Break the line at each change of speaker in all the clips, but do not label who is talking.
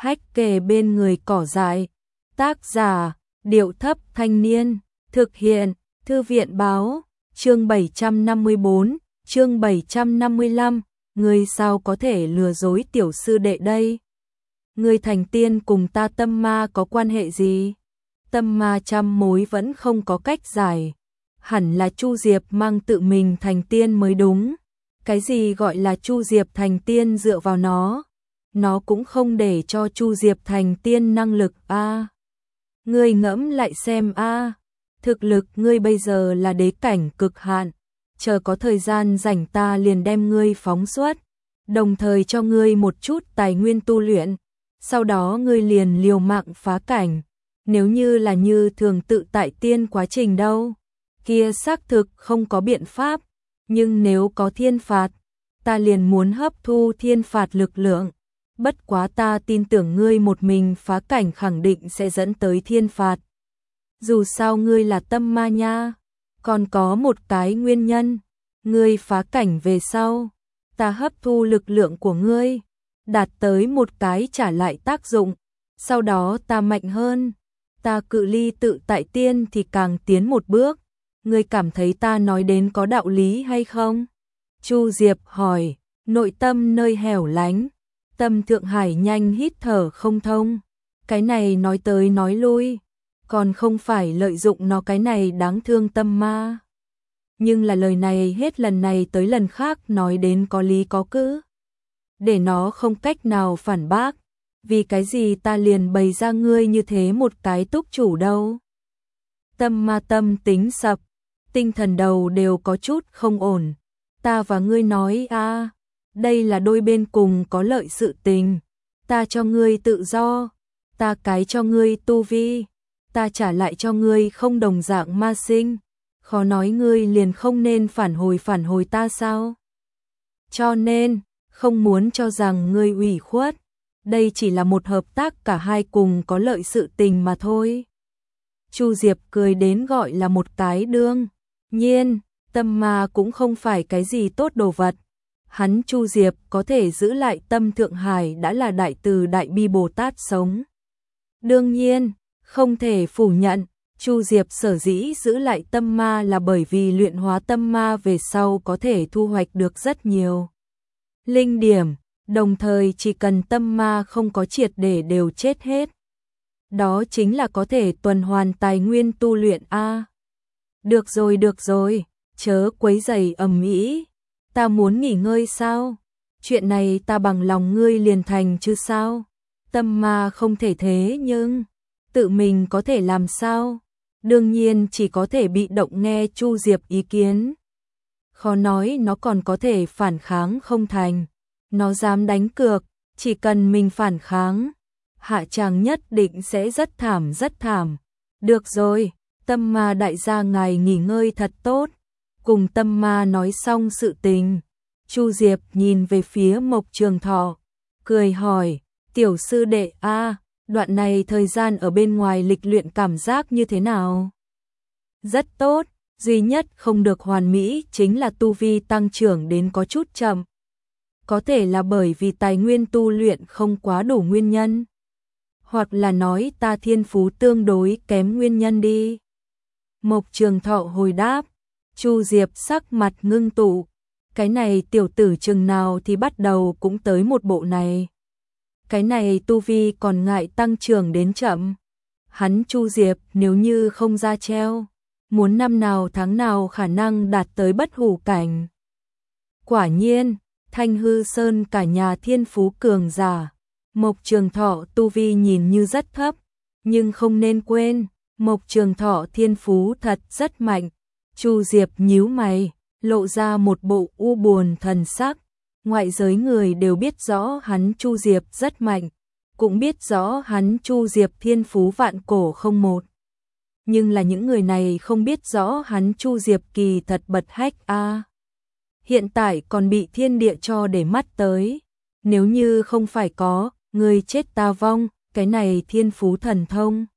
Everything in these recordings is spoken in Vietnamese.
hách kề bên người cỏ dại. Tác giả, Điệu Thấp Thanh Niên. Thực hiện, Thư viện Báo. Chương 754, chương 755. Ngươi sao có thể lừa dối tiểu sư đệ đây? Ngươi thành tiên cùng ta Tâm Ma có quan hệ gì? Tâm Ma trăm mối vẫn không có cách giải. Hẳn là Chu Diệp mang tự mình thành tiên mới đúng. Cái gì gọi là Chu Diệp thành tiên dựa vào nó cũng không để cho Chu Diệp thành tiên năng lực a. Ngươi ngẫm lại xem a, thực lực ngươi bây giờ là đế cảnh cực hạn, chờ có thời gian rảnh ta liền đem ngươi phóng xuất, đồng thời cho ngươi một chút tài nguyên tu luyện, sau đó ngươi liền liều mạng phá cảnh. Nếu như là như thường tự tại tiên quá trình đâu, kia xác thực không có biện pháp, nhưng nếu có thiên phạt, ta liền muốn hấp thu thiên phạt lực lượng. Bất quá ta tin tưởng ngươi một mình phá cảnh khẳng định sẽ dẫn tới thiên phạt. Dù sao ngươi là Tâm Ma nha, còn có một cái nguyên nhân, ngươi phá cảnh về sau, ta hấp thu lực lượng của ngươi, đạt tới một cái trả lại tác dụng, sau đó ta mạnh hơn, ta cự ly tự tại tiên thì càng tiến một bước. Ngươi cảm thấy ta nói đến có đạo lý hay không? Chu Diệp hỏi, nội tâm nơi hẻo lánh. Tâm Thượng Hải nhanh hít thở không thông. Cái này nói tới nói lui, còn không phải lợi dụng nó cái này đáng thương Tâm Ma. Nhưng là lời này hết lần này tới lần khác nói đến có lý có cứ, để nó không cách nào phản bác. Vì cái gì ta liền bày ra ngươi như thế một cái túc chủ đâu? Tâm Ma tâm tính sập, tinh thần đầu đều có chút không ổn. Ta và ngươi nói a, đây là đôi bên cùng có lợi sự tình. Ta cho ngươi tự do, ta cái cho ngươi tu vi, ta trả lại cho ngươi không đồng dạng ma sinh. Khó nói ngươi liền không nên phản hồi ta sao? Cho nên, không muốn cho rằng ngươi ủy khuất. Đây chỉ là một hợp tác cả hai cùng có lợi sự tình mà thôi. Chu Diệp cười đến gọi là một cái đương nhiên, Tâm Ma cũng không phải cái gì tốt đồ vật. Hắn Chu Diệp có thể giữ lại Tâm Thượng Hải đã là đại từ đại bi Bồ Tát sống. Đương nhiên, không thể phủ nhận, Chu Diệp sở dĩ giữ lại Tâm Ma là bởi vì luyện hóa Tâm Ma về sau có thể thu hoạch được rất nhiều linh điểm, đồng thời chỉ cần Tâm Ma không có triệt để đều chết hết, đó chính là có thể tuần hoàn tài nguyên tu luyện a. Được rồi, chớ quấy rầy ầm ĩ, ta muốn nghỉ ngơi sao? Chuyện này ta bằng lòng ngươi liền thành chứ sao? Tâm Ma không thể thế nhưng tự mình có thể làm sao? Đương nhiên chỉ có thể bị động nghe Chu Diệp ý kiến. Khó nói nó còn có thể phản kháng không thành. Nó dám đánh cược, chỉ cần mình phản kháng, hạ tràng nhất định sẽ rất thảm. Được rồi, Tâm Ma đại gia ngài nghỉ ngơi thật tốt. Cùng Tâm Ma nói xong sự tình, Chu Diệp nhìn về phía Mộc Trường Thọ, cười hỏi, tiểu sư đệ a, đoạn này thời gian ở bên ngoài lịch luyện cảm giác như thế nào? Rất tốt, duy nhất không được hoàn mỹ chính là tu vi tăng trưởng đến có chút chậm. Có thể là bởi vì tài nguyên tu luyện không quá đủ nguyên nhân, hoặc là nói ta thiên phú tương đối kém nguyên nhân đi. Mộc Trường Thọ hồi đáp. Chu Diệp sắc mặt ngưng tụ, cái này tiểu tử chừng nào thì bắt đầu cũng tới một bộ này. Cái này tu vi còn ngại tăng trưởng đến chậm. Hắn Chu Diệp nếu như không ra treo, muốn năm nào tháng nào khả năng đạt tới bất hủ cảnh. Quả nhiên, Thanh Hư Sơn cả nhà thiên phú cường giả. Mộc Trường Thọ tu vi nhìn như rất thấp, nhưng không nên quên, Mộc Trường Thọ thiên phú thật rất mạnh. Chu Diệp nhíu mày, lộ ra một bộ u buồn thần sắc. Ngoại giới người đều biết rõ hắn Chu Diệp rất mạnh, cũng biết rõ hắn Chu Diệp thiên phú vạn cổ không một. Nhưng là những người này không biết rõ hắn Chu Diệp kỳ thật bật hách a. Hiện tại còn bị thiên địa cho để mắt tới. Nếu như không phải có, người chết ta vong, cái này thiên phú thần thông.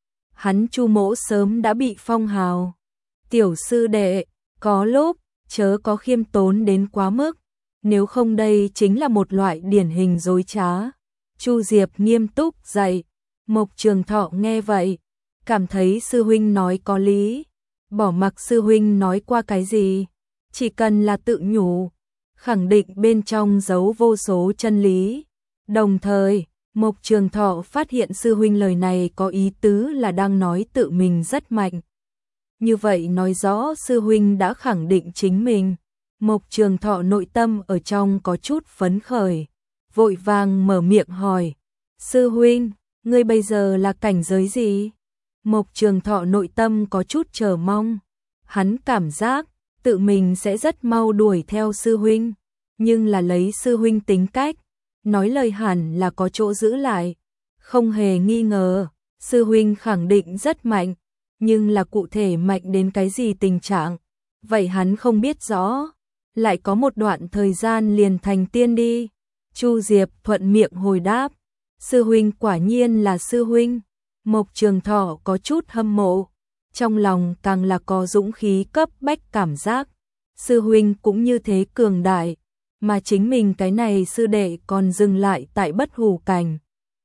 Hắn Chu mỗ sớm đã bị phong hào. Tiểu sư đệ, có lúc, chớ có khiêm tốn đến quá mức, nếu không đây chính là một loại điển hình dối trá. Chu Diệp nghiêm túc dạy. Mộc Trường Thọ nghe vậy, cảm thấy sư huynh nói có lý, bỏ mặc sư huynh nói qua cái gì, chỉ cần là tự nhủ, khẳng định bên trong giấu vô số chân lý. Đồng thời, Mộc Trường Thọ phát hiện sư huynh lời này có ý tứ là đang nói tự mình rất mạnh. Như vậy nói rõ sư huynh đã khẳng định chính mình. Mộc Trường Thọ nội tâm ở trong có chút phấn khởi, vội vàng mở miệng hỏi, sư huynh, ngươi bây giờ là cảnh giới gì? Mộc Trường Thọ nội tâm có chút chờ mong, hắn cảm giác tự mình sẽ rất mau đuổi theo sư huynh, nhưng là lấy sư huynh tính cách, nói lời hẳn là có chỗ giữ lại, không hề nghi ngờ, sư huynh khẳng định rất mạnh, nhưng là cụ thể mạnh đến cái gì tình trạng, vậy hắn không biết rõ, lại có một đoạn thời gian liền thành tiên đi. Chu Diệp thuận miệng hồi đáp, sư huynh quả nhiên là sư huynh. Mộc Trường Thọ có chút hâm mộ, trong lòng càng là có dũng khí cấp bách cảm giác, sư huynh cũng như thế cường đại, mà chính mình cái này sư đệ còn dừng lại tại bất hủ cảnh.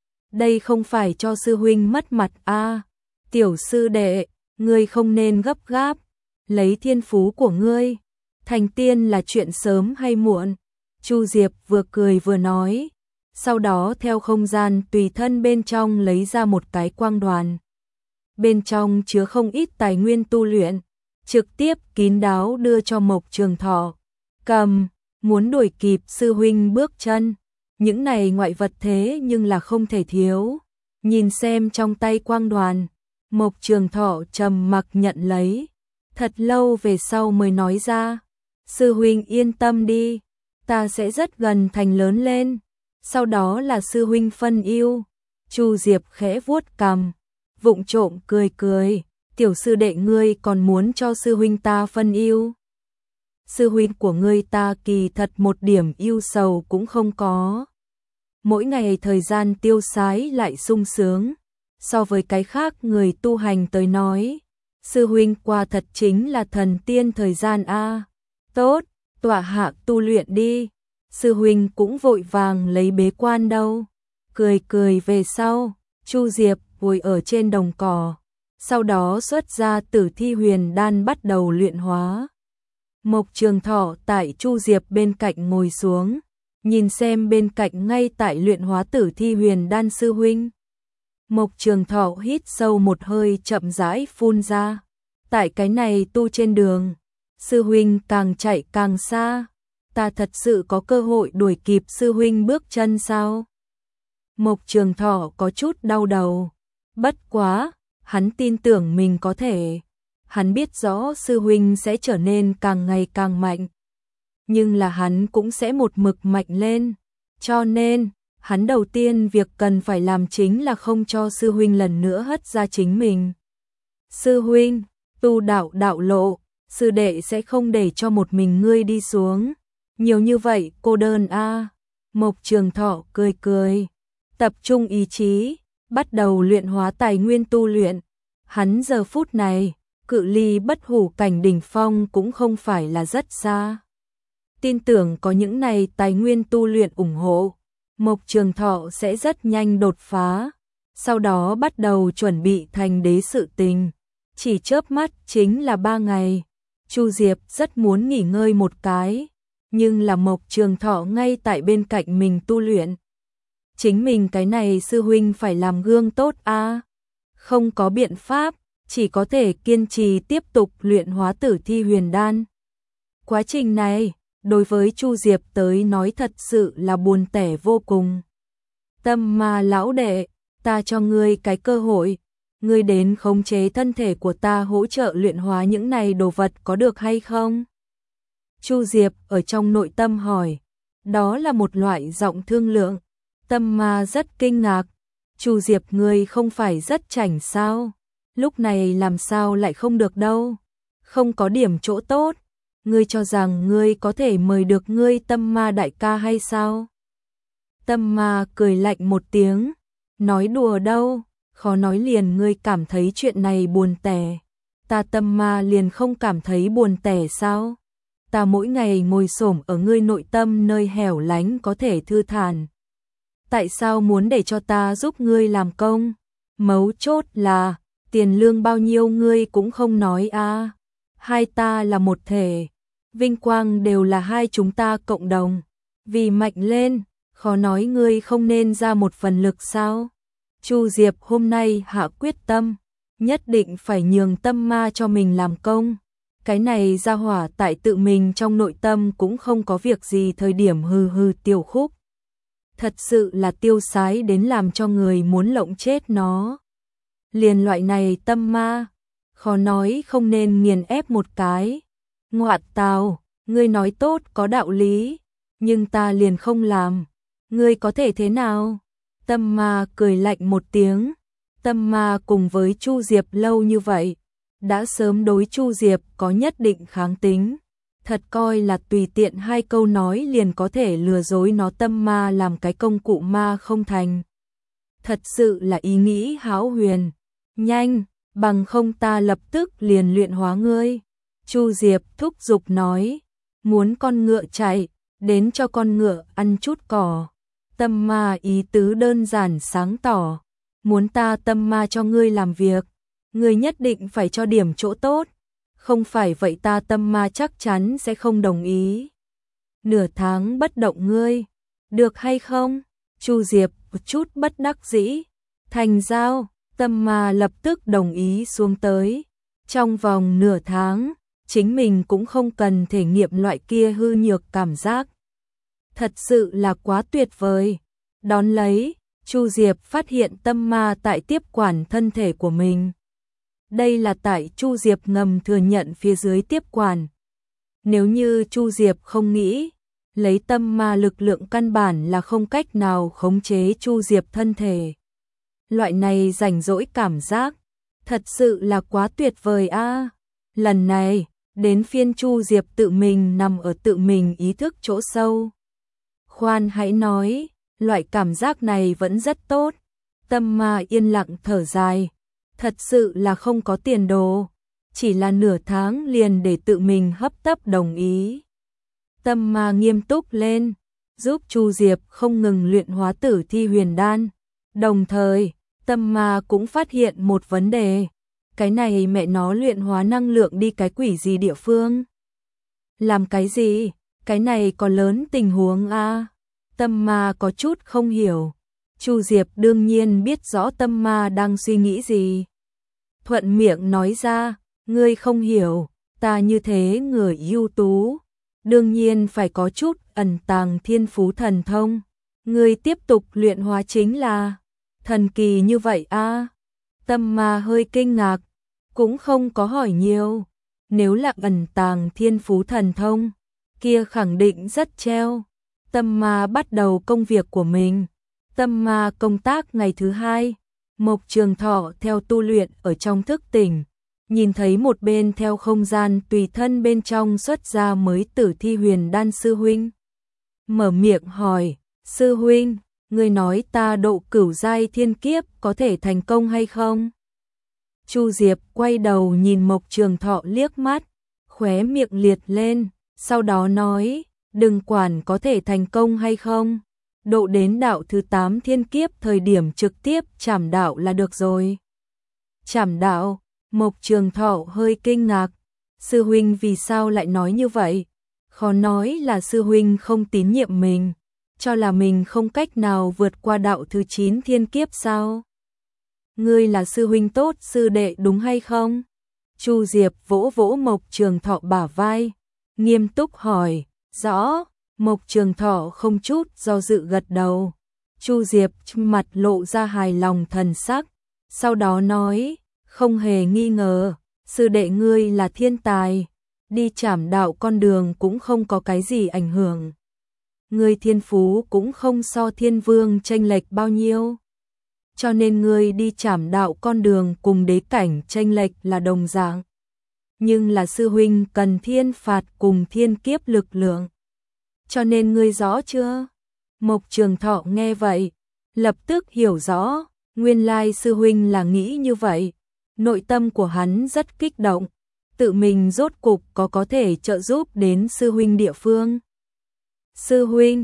Đây không phải cho sư huynh mất mặt a, tiểu sư đệ, ngươi không nên gấp gáp, lấy thiên phú của ngươi, thành tiên là chuyện sớm hay muộn. Chu Diệp vừa cười vừa nói, sau đó theo không gian tùy thân bên trong lấy ra một cái quang đoàn. Bên trong chứa không ít tài nguyên tu luyện, trực tiếp kín đáo đưa cho Mộc Trường Thọ. Cầm, muốn đuổi kịp sư huynh bước chân, những này ngoại vật thế nhưng là không thể thiếu. Nhìn xem trong tay quang đoàn, Mộc Trường Thọ trầm mặc nhận lấy, thật lâu về sau mới nói ra, sư huynh yên tâm đi, ta sẽ rất gần thành lớn lên, sau đó là sư huynh phân ưu. Chu Diệp khẽ vuốt cằm, vụng trộm cười cười, tiểu sư đệ ngươi còn muốn cho sư huynh ta phân ưu? Sư huynh của ngươi ta kỳ thật một điểm ưu sầu cũng không có. Mỗi ngày thời gian tiêu sái lại sung sướng, so với cái khác người tu hành tới nói, sư huynh qua thật chính là thần tiên thời gian a. Tốt, tọa hạ tu luyện đi, sư huynh cũng vội vàng lấy bế quan đâu. Cười cười về sau, Chu Diệp ngồi ở trên đồng cỏ, sau đó xuất ra Tử Thi Huyền Đan bắt đầu luyện hóa. Mộc Trường Thọ tại Chu Diệp bên cạnh ngồi xuống, nhìn xem bên cạnh ngay tại luyện hóa Tử Thi Huyền Đan sư huynh. Mộc Trường Thọ hít sâu một hơi chậm rãi phun ra, tại cái này tu trên đường, sư huynh càng chạy càng xa, ta thật sự có cơ hội đuổi kịp sư huynh bước chân sao? Mộc Trường Thọ có chút đau đầu, bất quá, hắn tin tưởng mình có thể, hắn biết rõ sư huynh sẽ trở nên càng ngày càng mạnh, nhưng là hắn cũng sẽ một mực mạnh lên, cho nên, hắn đầu tiên việc cần phải làm chính là không cho sư huynh lần nữa hất ra chính mình. Sư huynh, tu đạo đạo lộ, sư đệ sẽ không để cho một mình ngươi đi xuống, nhiều như vậy cô đơn a. Mộc Trường Thọ cười cười, tập trung ý chí, bắt đầu luyện hóa tài nguyên tu luyện. Hắn giờ phút này, cự ly bất hủ cảnh đỉnh phong cũng không phải là rất xa. Tin tưởng có những này tài nguyên tu luyện ủng hộ, Mộc Trường Thọ sẽ rất nhanh đột phá, sau đó bắt đầu chuẩn bị thành đế sự tình. Chỉ chớp mắt chính là 3 ngày, Chu Diệp rất muốn nghỉ ngơi một cái, nhưng là Mộc Trường Thọ ngay tại bên cạnh mình tu luyện. Chính mình cái này sư huynh phải làm gương tốt a. Không có biện pháp, chỉ có thể kiên trì tiếp tục luyện hóa Tử Thi Huyền Đan. Quá trình này, đối với Chu Diệp tới nói thật sự là buồn tẻ vô cùng. Tâm Ma lão đệ, ta cho ngươi cái cơ hội, ngươi đến khống chế thân thể của ta hỗ trợ luyện hóa những này đồ vật có được hay không? Chu Diệp ở trong nội tâm hỏi, đó là một loại giọng thương lượng. Tâm Ma rất kinh ngạc, Chu Diệp ngươi không phải rất chảnh sao? Lúc này làm sao lại không được đâu? Không có điểm chỗ tốt, ngươi cho rằng ngươi có thể mời được ngươi Tâm Ma đại ca hay sao? Tâm Ma cười lạnh một tiếng, nói đùa đâu, khó nói liền ngươi cảm thấy chuyện này buồn tẻ. Ta Tâm Ma liền không cảm thấy buồn tẻ sao? Ta mỗi ngày ngồi xổm ở ngươi nội tâm nơi hẻo lánh có thể thư thản. tại sao muốn để cho ta giúp ngươi làm công? Mấu chốt là, tiền lương bao nhiêu ngươi cũng không nói a. Hai ta là một thể, vinh quang đều là hai chúng ta cộng đồng. Vì mạnh lên, khó nói ngươi không nên ra một phần lực sao? Chu Diệp hôm nay hạ quyết tâm, nhất định phải nhường Tâm Ma cho mình làm công. Cái này ra hỏa tại tự mình trong nội tâm cũng không có việc gì thời điểm hừ hừ tiểu khúc. Thật sự là tiêu sái đến làm cho người muốn lộng chết nó. Liền loại này Tâm Ma, khó nói không nên nghiền ép một cái. Ngoạn tào, ngươi nói tốt có đạo lý, nhưng ta liền không làm. Ngươi có thể thế nào? Tâm Ma cười lạnh một tiếng. Tâm Ma cùng với Chu Diệp lâu như vậy, đã sớm đối Chu Diệp có nhất định kháng tính. Thật coi là tùy tiện hai câu nói liền có thể lừa dối nó. Tâm Ma làm cái công cụ ma không thành. Thật sự là ý nghĩ hão huyền. Nhanh, bằng không ta lập tức liền luyện hóa ngươi. Chu Diệp thúc giục nói, muốn con ngựa chạy, đến cho con ngựa ăn chút cỏ. Tâm Ma ý tứ đơn giản sáng tỏ, muốn ta Tâm Ma cho ngươi làm việc, ngươi nhất định phải cho điểm chỗ tốt, không phải vậy ta Tâm Ma chắc chắn sẽ không đồng ý. Nửa tháng bất động ngươi, được hay không? Chu Diệp một chút bất đắc dĩ, thành giao. Tâm Ma lập tức đồng ý xuống tới. Trong vòng nửa tháng, chính mình cũng không cần thể nghiệm loại kia hư nhược cảm giác. Thật sự là quá tuyệt vời. Đón lấy, Chu Diệp phát hiện Tâm Ma tại tiếp quản thân thể của mình. Đây là tại Chu Diệp ngầm thừa nhận phía dưới tiếp quản. Nếu như Chu Diệp không nghĩ, lấy Tâm Ma lực lượng căn bản là không cách nào khống chế Chu Diệp thân thể. Loại này rảnh rỗi cảm giác, thật sự là quá tuyệt vời a. Lần này, đến phiên Chu Diệp tự mình nằm ở tự mình ý thức chỗ sâu. Khoan hãy nói, loại cảm giác này vẫn rất tốt. Tâm Ma yên lặng thở dài, thật sự là không có tiền đồ, chỉ là nửa tháng liền để tự mình hấp tấp đồng ý. Tâm Ma nghiêm túc lên, giúp Chu Diệp không ngừng luyện hóa Tử Thi Huyền Đan. Đồng thời, Tâm Ma cũng phát hiện một vấn đề, cái này mẹ nó luyện hóa năng lượng đi cái quỷ gì địa phương? Làm cái gì? Cái này có lớn tình huống a. Tâm Ma có chút không hiểu. Chu Diệp đương nhiên biết rõ Tâm Ma đang suy nghĩ gì. Thuận miệng nói ra, ngươi không hiểu, ta như thế người ưu tú, đương nhiên phải có chút ẩn tàng thiên phú thần thông. Ngươi tiếp tục luyện hóa chính là thần kỳ như vậy a. Tâm Ma hơi kinh ngạc, cũng không có hỏi nhiều. Nếu là ẩn tàng thiên phú thần thông, kia khẳng định rất treo. Tâm Ma bắt đầu công việc của mình. Tâm Ma công tác ngày thứ hai, Mộc Trường Thọ theo tu luyện ở trong thức tỉnh, nhìn thấy một bên theo không gian tùy thân bên trong xuất ra mới Tử Thi Huyền Đan sư huynh. Mở miệng hỏi, sư huynh, ngươi nói ta độ cửu giai thiên kiếp có thể thành công hay không? Chu Diệp quay đầu nhìn Mộc Trường Thọ liếc mắt, khóe miệng liệt lên, sau đó nói, đừng quản có thể thành công hay không, độ đến đạo thứ 8 thiên kiếp thời điểm trực tiếp trảm đạo là được rồi. Trảm đạo? Mộc Trường Thọ hơi kinh ngạc, sư huynh vì sao lại nói như vậy? Khó nói là sư huynh không tín nhiệm mình, cho là mình không cách nào vượt qua đạo thứ 9 thiên kiếp sao? Ngươi là sư huynh tốt sư đệ đúng hay không? Chu Diệp vỗ vỗ Mộc Trường Thọ bả vai, nghiêm túc hỏi, rõ. Mộc Trường Thọ không chút do dự gật đầu. Chu Diệp mặt lộ ra hài lòng thần sắc, sau đó nói, không hề nghi ngờ, sư đệ ngươi là thiên tài, đi trảm đạo con đường cũng không có cái gì ảnh hưởng. Ngươi thiên phú cũng không so thiên vương chênh lệch bao nhiêu, cho nên ngươi đi trảm đạo con đường cùng đế cảnh chênh lệch là đồng dạng. Nhưng là sư huynh cần thiên phạt cùng thiên kiếp lực lượng, cho nên ngươi rõ chưa? Mộc Trường Thọ nghe vậy, lập tức hiểu rõ, nguyên lai sư huynh là nghĩ như vậy. Nội tâm của hắn rất kích động, tự mình rốt cục có thể trợ giúp đến sư huynh địa phương. Sư huynh,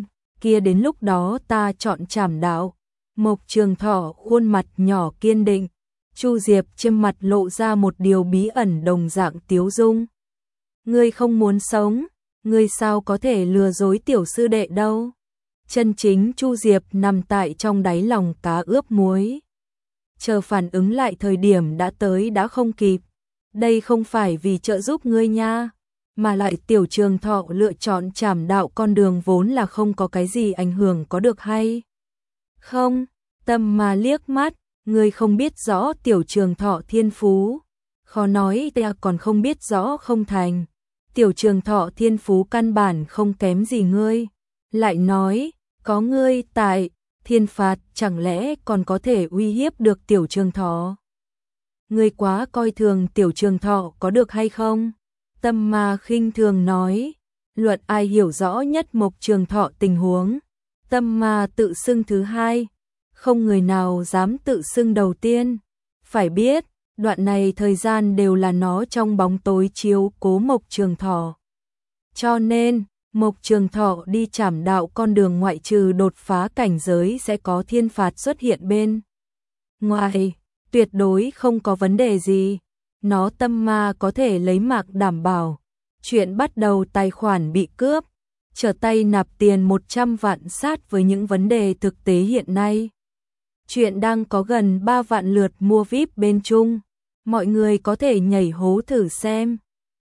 kia đến lúc đó ta chọn trảm đạo. Mộc Trường Thọ khuôn mặt nhỏ kiên định, Chu Diệp trên mặt lộ ra một điều bí ẩn đồng dạng tiếu dung. Ngươi không muốn sống, ngươi sao có thể lừa dối tiểu sư đệ đâu. Chân chính Chu Diệp nằm tại trong đáy lòng cá ướp muối. Chờ phản ứng lại thời điểm đã tới đã không kịp. Đây không phải vì trợ giúp ngươi nha, mà lại tiểu Trường Thọ lựa chọn trảm đạo con đường vốn là không có cái gì ảnh hưởng có được hay không. Tâm mà liếc mắt, ngươi không biết rõ tiểu Trường Thọ thiên phú, khó nói ta còn không biết rõ không thành. Tiểu Trường Thọ thiên phú căn bản không kém gì ngươi, lại nói, có ngươi tại, thiên phạt chẳng lẽ còn có thể uy hiếp được tiểu Trường Thọ. Ngươi quá coi thường tiểu Trường Thọ có được hay không? Tâm Ma khinh thường nói, luận ai hiểu rõ nhất Mộc Trường Thọ tình huống. Tâm Ma tự xưng thứ hai, không người nào dám tự xưng đầu tiên. Phải biết, đoạn này thời gian đều là nó trong bóng tối chiếu cố Mộc Trường Thọ. Cho nên, Mộc Trường Thọ đi trảm đạo con đường ngoại trừ đột phá cảnh giới sẽ có thiên phạt xuất hiện bên ngoài, tuyệt đối không có vấn đề gì. Nó Tâm Ma có thể lấy mạc đảm bảo. Chuyện bắt đầu tài khoản bị cướp, trở tay nạp tiền 100 vạn sát với những vấn đề thực tế hiện nay. Chuyện đang có gần 3 vạn lượt mua VIP bên Trung. Mọi người có thể nhảy hố thử xem.